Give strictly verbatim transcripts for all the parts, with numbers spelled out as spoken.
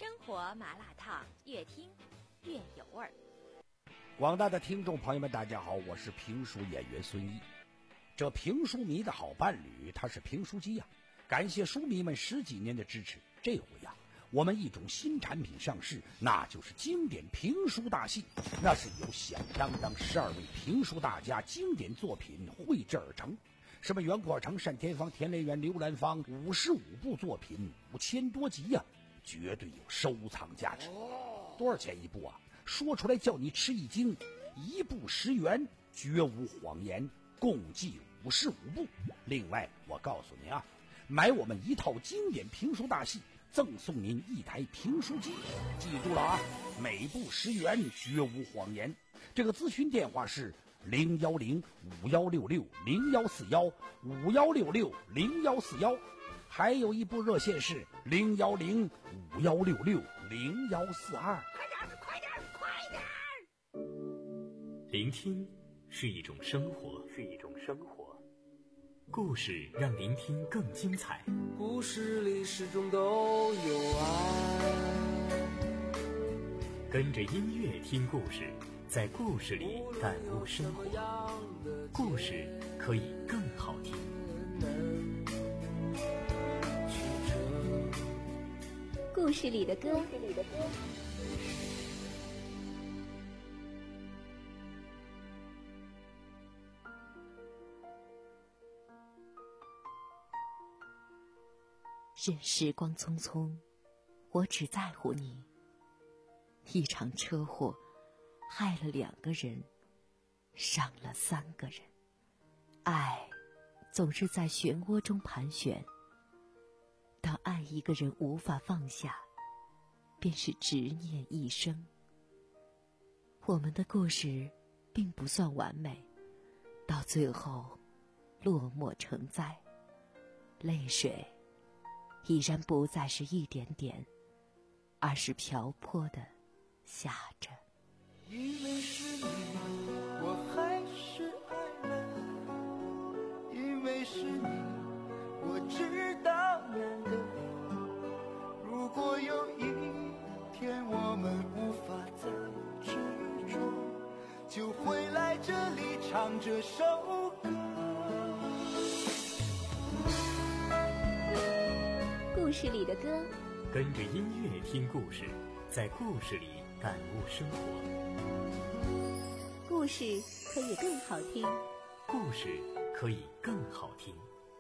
生活麻辣烫，越听越有味儿。 广大的听众朋友们，大家好，我是评书演员孙一。这评书迷的好伴侣，他是评书机呀、啊。感谢书迷们十几年的支持，这回呀、啊，我们一种新产品上市，那就是经典评书大戏。那是由响当当十二位评书大家经典作品绘制而成。什么袁阔成、单田芳、田雷元、刘兰芳，五十五部作品，五千多集呀、啊，绝对有收藏价值。多少钱一部啊？说出来叫你吃一惊，一部十元，绝无谎言，共计五十五部。另外，我告诉您啊，买我们一套经典评书大戏，赠送您一台评书机。记住了啊，每部十元，绝无谎言。这个咨询电话是零幺零五幺六六零幺四幺五幺六六零幺四幺，还有一部热线是零幺零五幺六六零幺四二。 快点，快点，快点！ 聆听是一种生活，是一种生活。故事让聆听更精彩。 故事里始终都有爱。 跟着音乐听故事，在故事里感悟生活。故事可以更好听。 故事里的歌，故事里的歌。 任时光匆匆，我只在乎你。一场车祸害了两个人，伤了三个人。爱总是在漩涡中盘旋，当爱一个人无法放下，便是执念一生。我们的故事并不算完美，到最后落寞成灾，泪水已然不再是一点点，而是瓢泼的下着。 因为是你，我还是爱了；因为是你，我知道难得。如果有一天我们无法再执着，就回来这里唱这首歌。 故事里的歌， 跟着音乐听故事，在故事里感悟生活。 故事可以更好听， 故事可以更好听。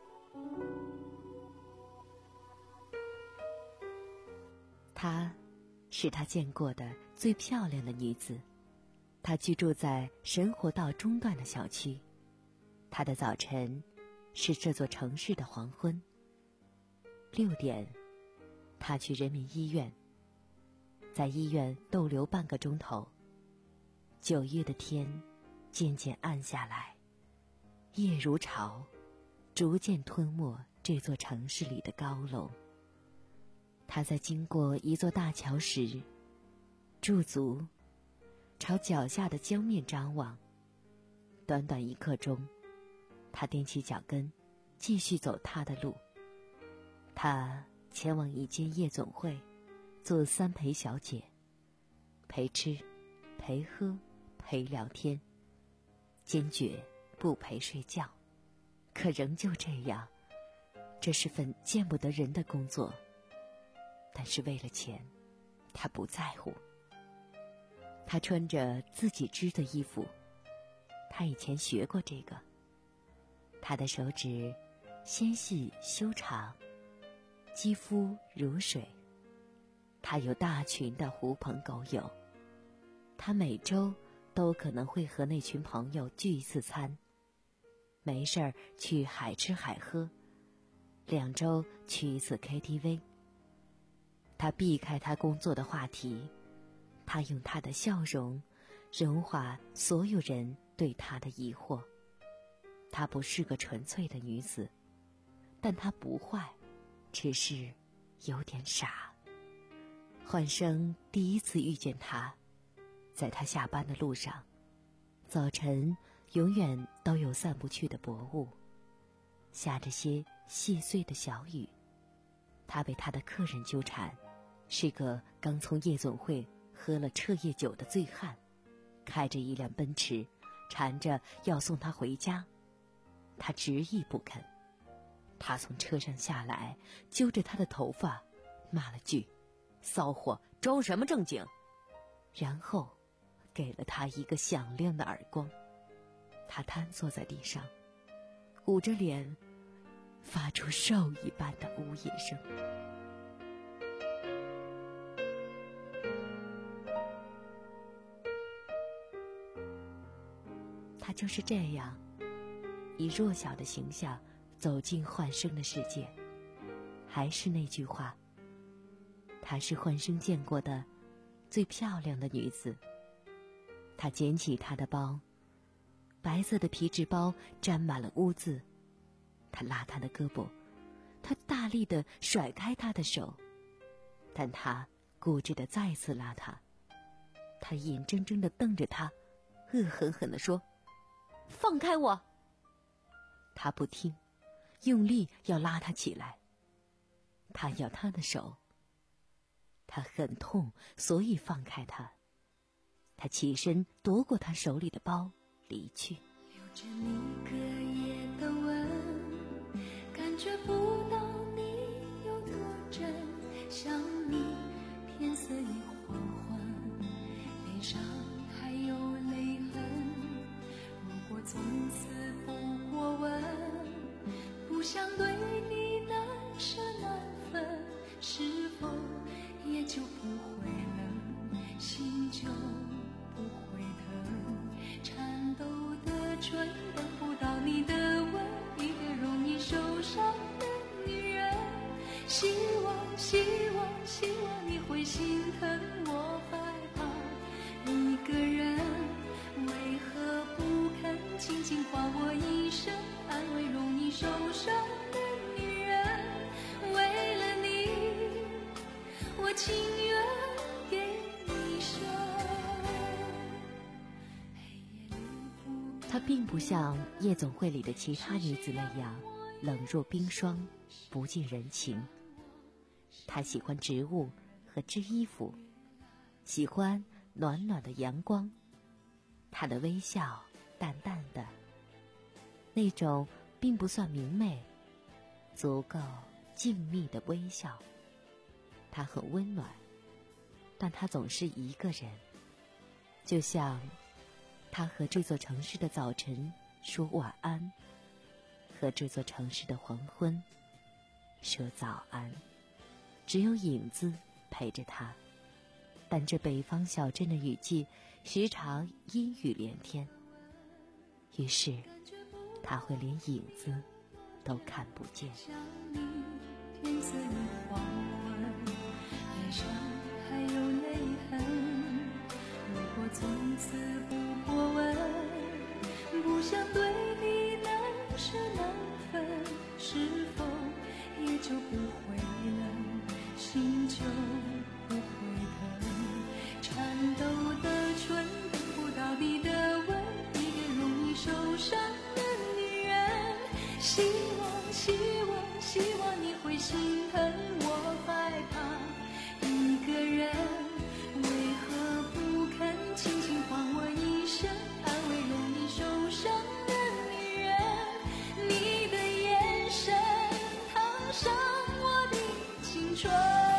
她是他见过的最漂亮的女子，她居住在神活道中段的小区。她的早晨是这座城市的黄昏。六点，她去人民医院，在医院逗留半个钟头。九月的天渐渐暗下来，夜如潮，逐渐吞没这座城市里的高楼。他在经过一座大桥时驻足，朝脚下的江面张望。短短一刻钟，他踮起脚跟继续走他的路。他前往一间夜总会做三陪小姐，陪吃陪喝陪聊天，坚决不陪睡觉。可仍旧这样，这是份见不得人的工作。但是为了钱，他不在乎。他穿着自己织的衣服，他以前学过这个。他的手指纤细修长，肌肤如水。他有大群的狐朋狗友，他每周都可能会和那群朋友聚一次餐，没事儿去海吃海喝，两周去一次 K T V。 他避开他工作的话题，他用他的笑容融化所有人对他的疑惑。她不是个纯粹的女子，但她不坏，只是有点傻。焕生第一次遇见她，在他下班的路上，早晨永远都有散不去的薄雾，下着些细碎的小雨。他被他的客人纠缠， 是个刚从夜总会喝了彻夜酒的醉汉，开着一辆奔驰，缠着要送他回家。他执意不肯。他从车上下来，揪着他的头发，骂了句：“骚货，装什么正经？”然后给了他一个响亮的耳光。他瘫坐在地上，捂着脸，发出兽一般的呜咽声。他就是这样，以弱小的形象走进幻生的世界。还是那句话，她是幻生见过的最漂亮的女子。他捡起她的包，白色的皮质包沾满了污渍。他拉她的胳膊，他大力地甩开她的手，但她固执地再次拉他。他眼睁睁地瞪着她，恶狠狠地说：“放开我！”他不听，用力要拉他起来。他要他的手，他很痛，所以放开他。他起身夺过他手里的包，离去。 留着你隔夜的吻，感觉不到你有多真，想你天色已黄昏，脸上还有泪痕。如果从此不过问，不想对你难舍难分，是否也就不会冷，心就不会疼。颤抖的唇等不到你的吻，一个容易受伤的女人。希望希望希望你会心疼我害怕一个人，为何不肯轻轻唤我一声，安慰容易受伤的女人。为了你，我情愿给你生。 她并不像夜总会里的其他女子那样冷若冰霜，不近人情。她喜欢植物和织衣服，喜欢暖暖的阳光。她的微笑淡淡的，那种并不算明媚，足够静谧的微笑。她很温暖，但她总是一个人，就像她和这座城市的早晨说晚安，和这座城市的黄昏说早安。只有影子陪着她，但这北方小镇的雨季时常阴雨连天，于是她会连影子都看不见。 想你天色已黄昏，脸上还有泪痕。如果从此不过问，不想对你难舍难分，是否也就不会冷，心就不会疼。颤抖的唇等不到你的吻，一个容易受伤的女人。希望希望希望你会心疼我害怕一个人，为何不肯轻轻唤我一声，安慰容易受伤的女人。你的眼神烫伤我的青春，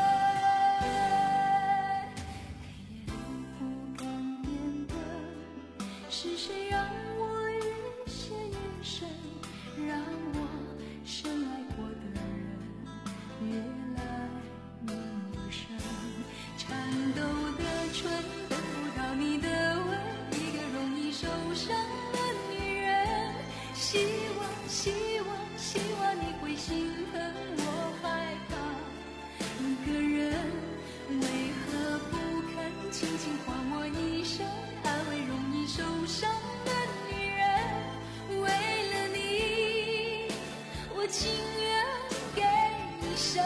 黑夜里不敢点灯，是谁让我越陷越深，让我深爱过的人越来越陌生。颤抖的唇等不到你的吻，一个容易受伤的女人。希望希望希望你会心疼我害怕一个人，为何不肯轻轻唤我一声，安慰容易受伤的女人。为了你，我情愿给你生。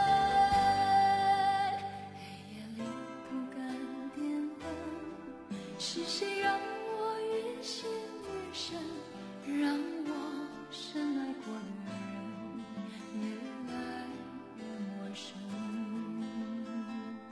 黑夜里不敢点灯，是谁让我越陷越深，让我深爱过的人越来越陌生。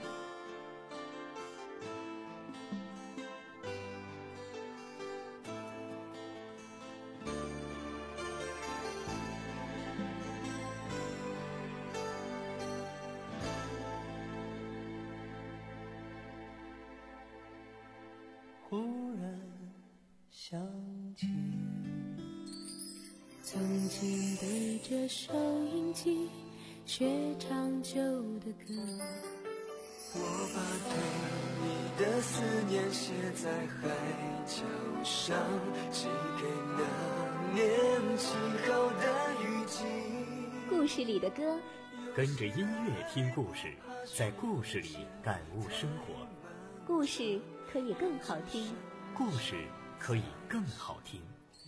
忽然想起， 曾经对着收音机学唱旧的歌， 我把对你的思念写在海角上，寄给那年轻后的雨季。 故事里的歌， 跟着音乐听故事，在故事里感悟生活。 故事可以更好听， 故事可以更好听。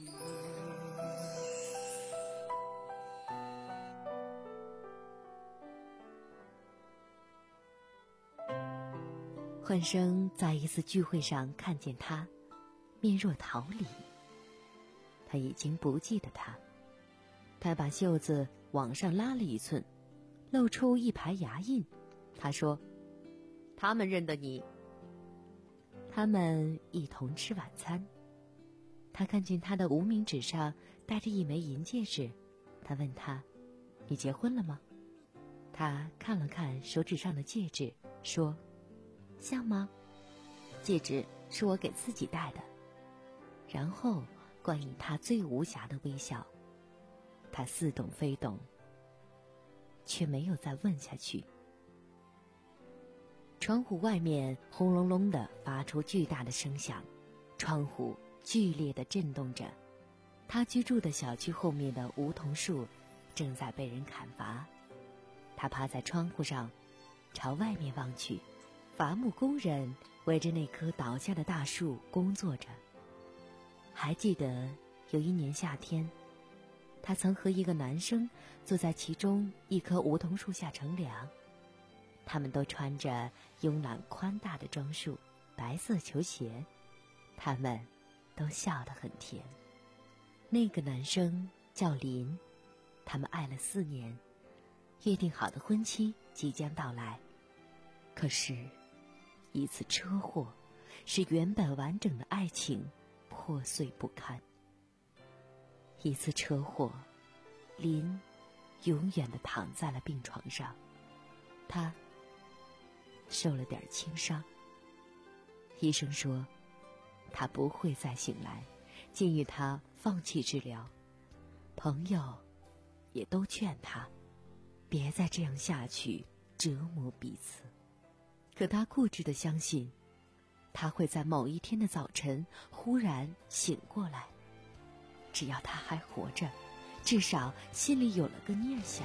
焕生在一次聚会上看见他，面若桃李。他已经不记得他。他把袖子往上拉了一寸，露出一排牙印。他说：“他们认得你。”他们一同吃晚餐。他看见他的无名指上戴着一枚银戒指。他问他：“你结婚了吗？”他看了看手指上的戒指，说：“像吗？戒指是我给自己戴的。”然后关于他最无瑕的微笑，他似懂非懂，却没有再问下去。窗户外面轰隆隆地发出巨大的声响，窗户剧烈地震动着。他居住的小区后面的梧桐树正在被人砍伐。他趴在窗户上，朝外面望去。伐木工人围着那棵倒下的大树工作着。还记得有一年夏天，他曾和一个男生坐在其中一棵梧桐树下乘凉。他们都穿着慵懒宽大的装束，白色球鞋，他们都笑得很甜。那个男生叫林，他们爱了四年，约定好的婚期即将到来。可是一次车祸使原本完整的爱情破碎不堪。一次车祸，林永远地躺在了病床上。他受了点轻伤，医生说他不会再醒来，建议他放弃治疗。朋友也都劝他别再这样下去，折磨彼此。可他固执地相信，他会在某一天的早晨忽然醒过来。只要他还活着，至少心里有了个念想。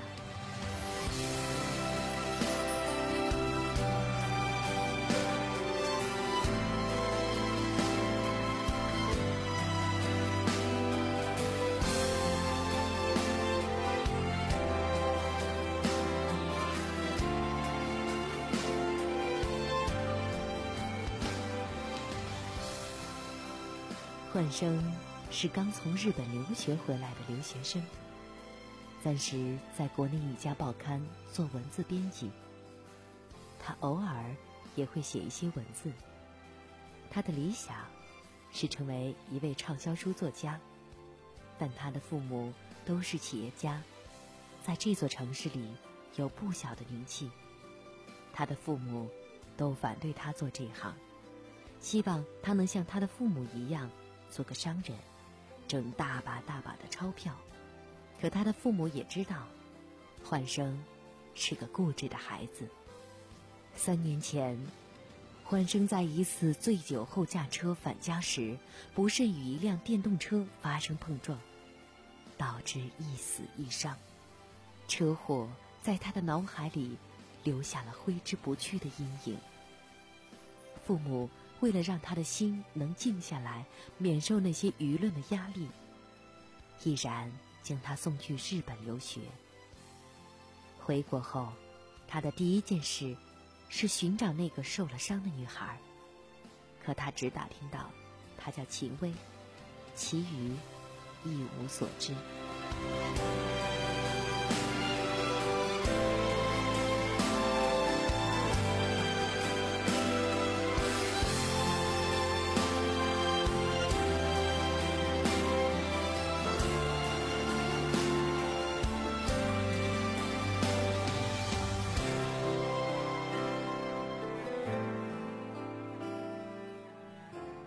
焕生是刚从日本留学回来的留学生，暂时在国内一家报刊做文字编辑。他偶尔也会写一些文字。他的理想是成为一位畅销书作家，但他的父母都是企业家，在这座城市里有不小的名气。他的父母都反对他做这行，希望他能像他的父母一样做个商人，挣大把大把的钞票。可他的父母也知道，焕生是个固执的孩子。三年前，焕生在一次醉酒后驾车返家时，不慎与一辆电动车发生碰撞，导致一死一伤。车祸在他的脑海里留下了挥之不去的阴影。父母为了让他的心能静下来，免受那些舆论的压力，毅然将他送去日本留学。回国后，他的第一件事是寻找那个受了伤的女孩，可他只打听到她叫秦薇，其余一无所知。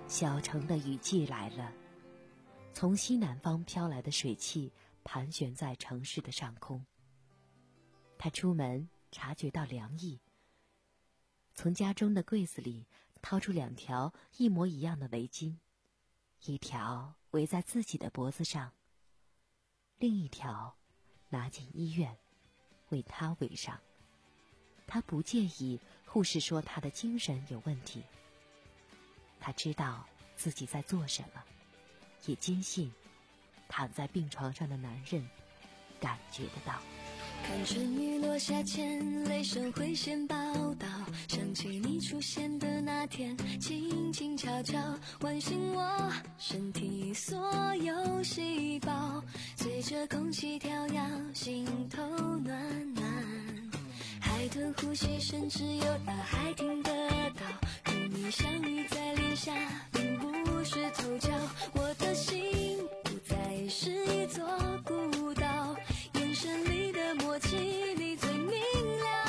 小城的雨季来了，从西南方飘来的水汽盘旋在城市的上空。他出门察觉到凉意，从家中的柜子里掏出两条一模一样的围巾，一条围在自己的脖子上，另一条拿进医院为他围上。他不介意护士说他的精神有问题，他知道自己在做什么，也坚信躺在病床上的男人感觉得到。 看春雨落下前，雷声会先报道，想起你出现的那天，轻轻悄悄唤醒我身体所有细胞，随着空气跳跃，心头暖暖，海豚呼吸声只有大海听得到，和你相遇在林下，并不是凑巧，我的心不再是一座孤岛，眼神里的默契你最明了，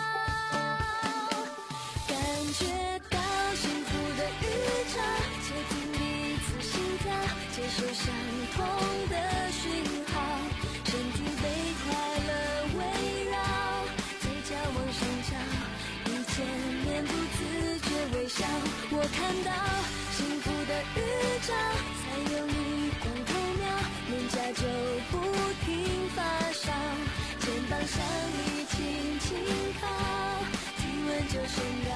感觉到幸福的预兆，接近彼此心跳，接受相同的讯号，身体被快乐围绕，嘴角往上翘，一见面不自觉微笑，我看到幸福的预兆，才有一光透秒，脸颊就不停发烧，肩膀向你轻轻靠，体温就升高，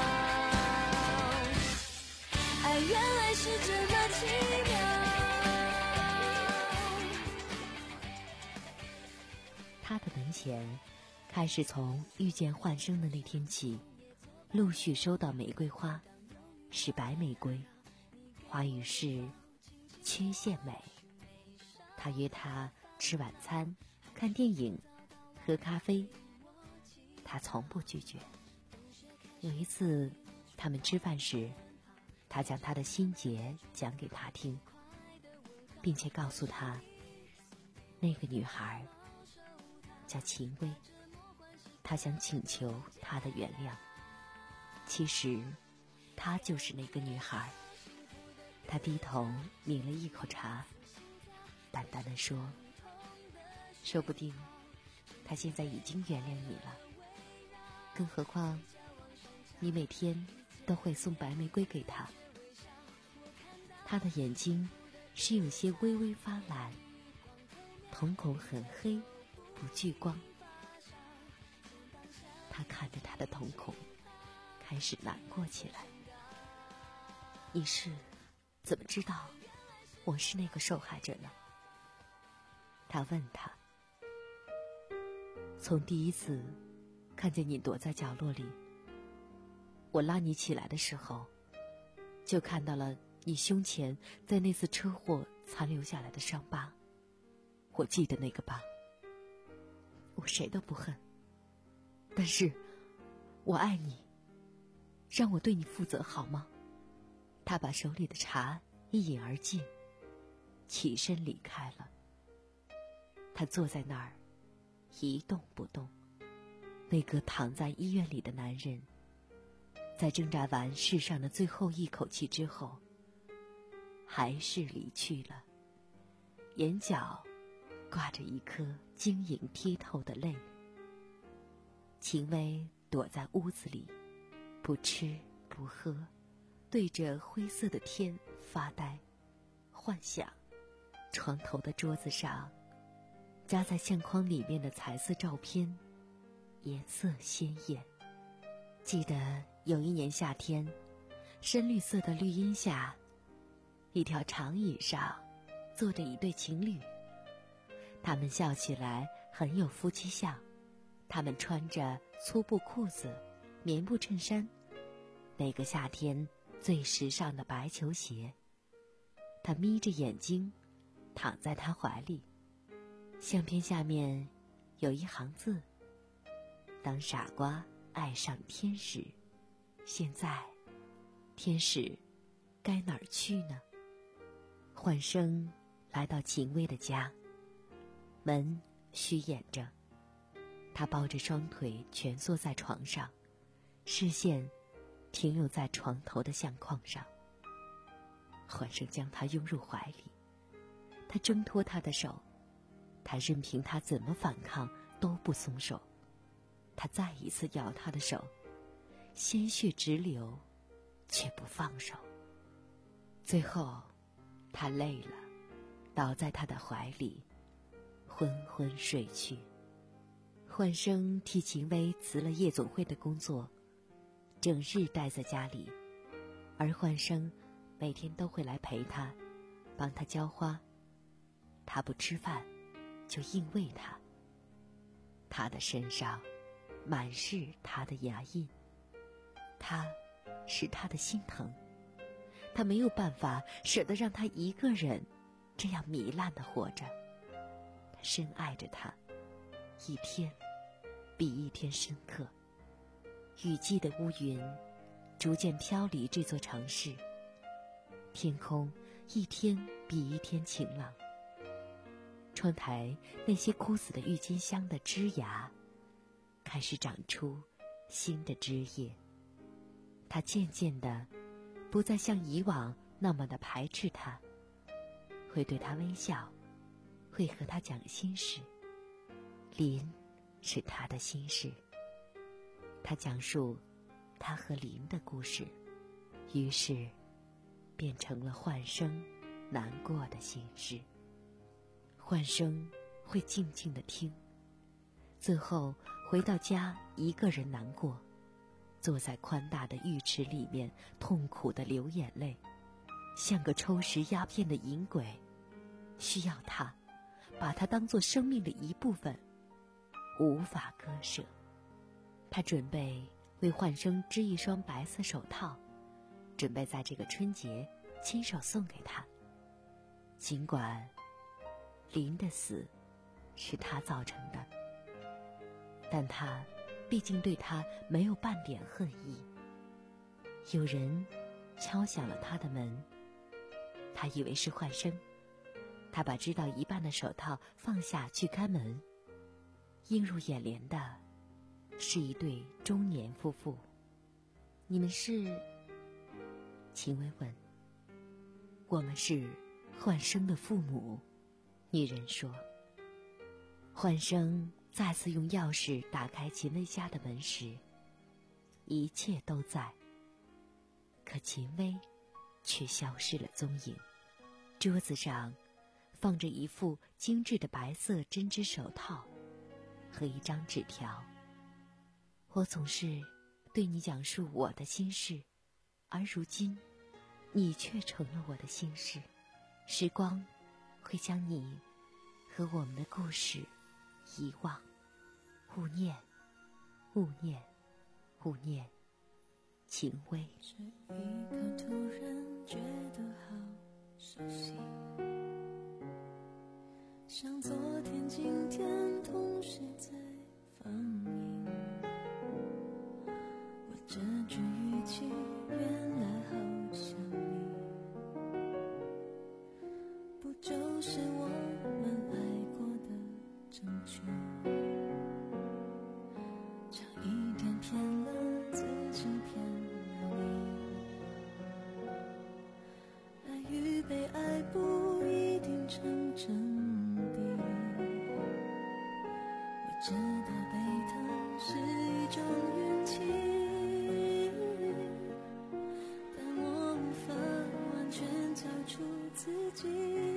爱原来是这么奇妙。 他的门前开始从遇见幻生的那天起，陆续收到玫瑰花，是白玫瑰，花语是缺陷美。他约他吃晚餐、看电影、喝咖啡，他从不拒绝。有一次他们吃饭时，他将他的心结讲给他听，并且告诉他那个女孩叫秦薇，他想请求她的原谅。其实她就是那个女孩。他低头抿了一口茶，淡淡的说，说不定她现在已经原谅你了，更何况你每天都会送白玫瑰给她。她的眼睛是有些微微发蓝，瞳孔很黑，不聚光。他看着他的瞳孔，开始难过起来。你是怎么知道我是那个受害者呢？他问他。从第一次看见你躲在角落里，我拉你起来的时候，就看到了你胸前在那次车祸残留下来的伤疤。我记得那个疤，我谁都不恨，但是我爱你，让我对你负责好吗？他把手里的茶一饮而尽，起身离开了。他坐在那儿一动不动。那个躺在医院里的男人，在挣扎完世上的最后一口气之后，还是离去了，眼角挂着一颗晶莹剔透的泪。秦薇躲在屋子里，不吃不喝，对着灰色的天发呆，幻想床头的桌子上夹在相框里面的彩色照片颜色鲜艳。记得有一年夏天，深绿色的绿荫下，一条长椅上坐着一对情侣，他们笑起来很有夫妻相。他们穿着粗布裤子、棉布衬衫，那个夏天最时尚的白球鞋。他眯着眼睛躺在他怀里，相片下面有一行字：当傻瓜爱上天使，现在天使该哪儿去呢？幻生来到秦薇的家，门虚掩着，他抱着双腿蜷缩在床上，视线停留在床头的相框上。 欢生将他拥入怀里，他挣脱他的手，他任凭他怎么反抗都不松手。他再一次咬他的手，鲜血直流，却不放手。最后，他累了，倒在他的怀里，昏昏睡去。欢生替秦薇辞了夜总会的工作，整日待在家里，而欢生每天都会来陪他，帮他浇花。他不吃饭，就硬喂他。他的身上满是他的牙印，他使他的心疼，他没有办法舍得让他一个人这样糜烂的活着。他深爱着他，一天比一天深刻。雨季的乌云逐渐飘离这座城市，天空一天比一天晴朗。窗台那些枯死的郁金香的枝芽开始长出新的枝叶，他渐渐地不再像以往那么的排斥他，会对他微笑，会和他讲心事。林是他的心事，他讲述他和林的故事，于是变成了欢生难过的心事。欢生会静静地听，最后回到家一个人难过，坐在宽大的浴池里面痛苦地流眼泪，像个抽食鸦片的淫鬼，需要他，把他当作生命的一部分，无法割舍。他准备为欢生织一双白色手套，准备在这个春节亲手送给他。尽管林的死是他造成的，但他毕竟对他没有半点恨意。有人敲响了他的门，他以为是欢生，他把织到一半的手套放下去开门，映入眼帘的是一对中年夫妇。你们是？秦薇问。我们是欢生的父母，女人说。欢生再次用钥匙打开秦薇家的门时，一切都在，可秦薇却消失了踪影。桌子上放着一副精致的白色针织手套和一张纸条。我总是对你讲述我的心事，而如今你却成了我的心事。时光会将你和我们的故事遗忘。勿念，勿念，勿念，秦薇。 这一刻突然觉得好熟悉，像昨天今天同时在放映。我这句语气原来好像你，不就是我们爱过的证据？差一点骗了自己，骗了你。爱与被爱不一定成正比，我知道被疼是一种运气，但我无法完全交出自己，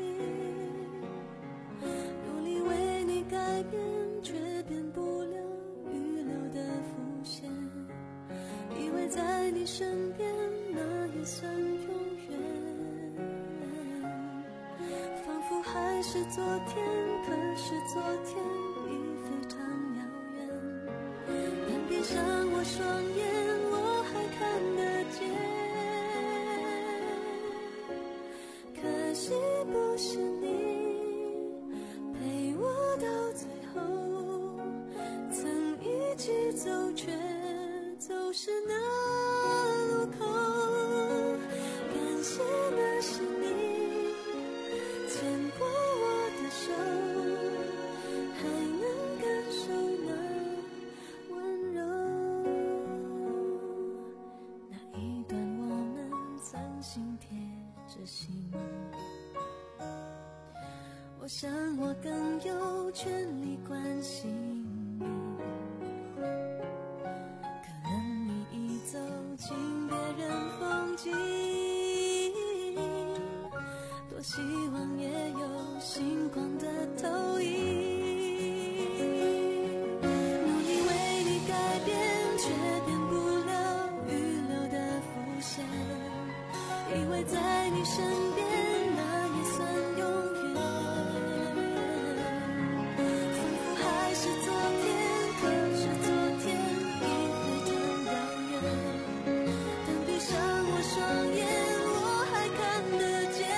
努力为你改变，却变不了预留的伏线，以为在你身边那也算永远，仿佛还是昨天，可是昨天已非常遥远，但闭上我双眼，我还看得见。可惜不是你陪我到最后，曾一起走，却走失那路口。感谢那是你牵过我的手，还能感受那温柔。那一段我们三心贴着着心。我想我更有权利关心你，可能你已走进别人风景，多希望也有星光的投影，努力为你改变，却变不了预留的伏线，以为在你身边那也算永远，仿佛还是昨天，可是昨天已非常遥远，但闭上我双眼我还看得见。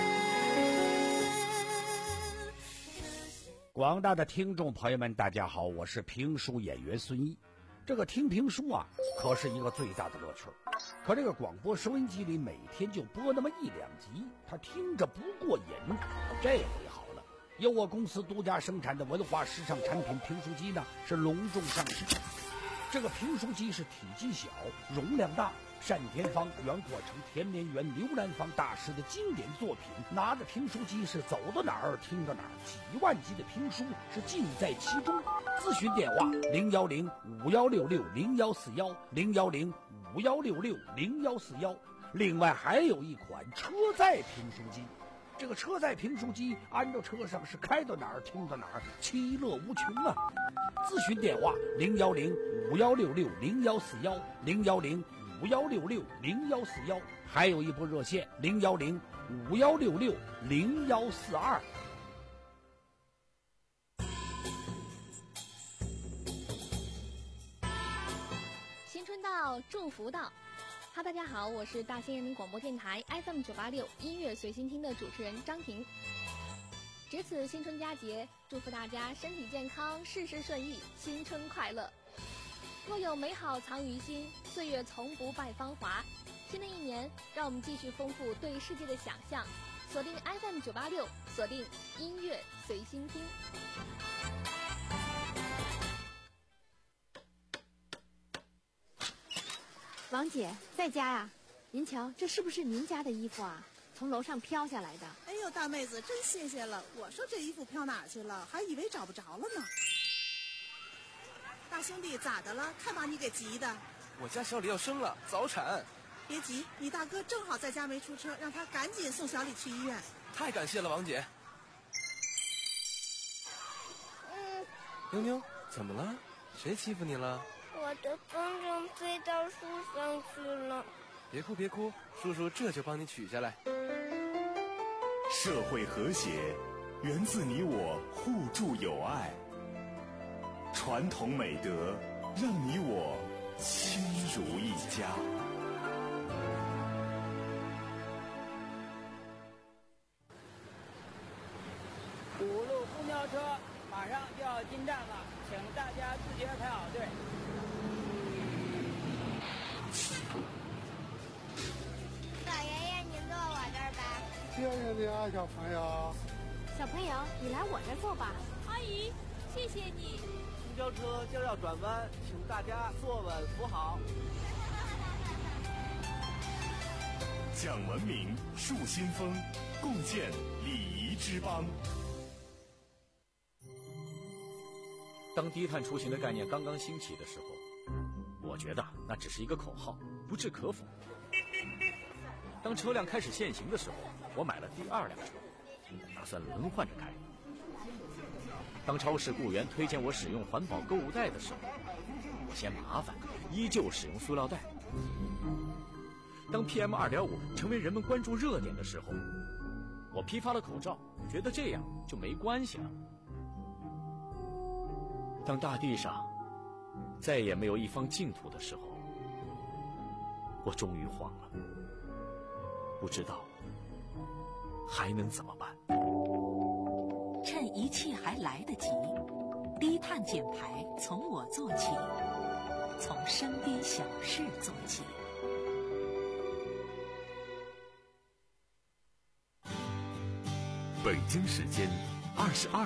广大的听众朋友们大家好，我是评书演员孙一。这个听评书啊可是一个最大的乐趣，可这个广播收音机里每天就播那么一两集，他听着不过瘾。这回好了，由我公司独家生产的文化时尚产品评书机呢是隆重上市。这个评书机是体积小，容量大，单田芳、袁阔成、田连元、刘兰芳大师的经典作品，拿着评书机是走到哪儿听到哪儿，几万集的评书是尽在其中。咨询电话零幺零五幺六六零幺四幺零幺零五幺六六零幺四幺。另外还有一款车载评书机，这个车载评书机安到车上是开到哪儿听到哪儿，其乐无穷啊！咨询电话零幺零五幺六六零幺四幺零幺零五幺六六零幺四幺，还有一部热线零幺零五幺六六零幺四二。 新春到，祝福到。哈，大家好，我是大兴人民广播电台 F M 九八六音乐随心听的主持人张婷。值此新春佳节，祝福大家身体健康，事事顺意，新春快乐。若有美好藏于心，岁月从不败芳华。新的一年，让我们继续丰富对世界的想象，锁定 F M 九八六，锁定音乐随心听。 王姐在家呀？您瞧，这是不是您家的衣服啊？从楼上飘下来的。 哎呦，大妹子，真谢谢了！我说这衣服飘哪儿去了，还以为找不着了呢。大兄弟，咋的了？看把你给急的。 我家小李要生了，早产。 别急，你大哥正好在家没出车，让他赶紧送小李去医院。 太感谢了，王姐。 嗯。 妞妞，怎么了？谁欺负你了？ 我的风筝飞到树上去了。 别哭别哭，叔叔这就帮你取下来。 社会和谐源自你我互助友爱，传统美德让你我亲如一家。 五路公交车马上就要进站了，请大家自觉排好队。 老爷爷，您坐我这儿吧。 谢谢你啊，小朋友。 小朋友，你来我这儿坐吧。 阿姨，谢谢你。 公交车今儿要转弯，请大家坐稳扶好。 讲文明，树新风，共建礼仪之邦。 当低碳出行的概念刚刚兴起的时候，我觉得那只是一个口号，不置可否。当车辆开始限行的时候，我买了第二辆车，打算轮换着开。当超市雇员推荐我使用环保购物袋的时候，我嫌麻烦，依旧使用塑料袋。当 P M 二点五 成为人们关注热点的时候，我批发了口罩，觉得这样就没关系了。当大地上再也没有一方净土的时候，我终于慌了，不知道还能怎么办。 趁一切还来得及，低碳减排从我做起，从身边小事做起。 北京时间二十二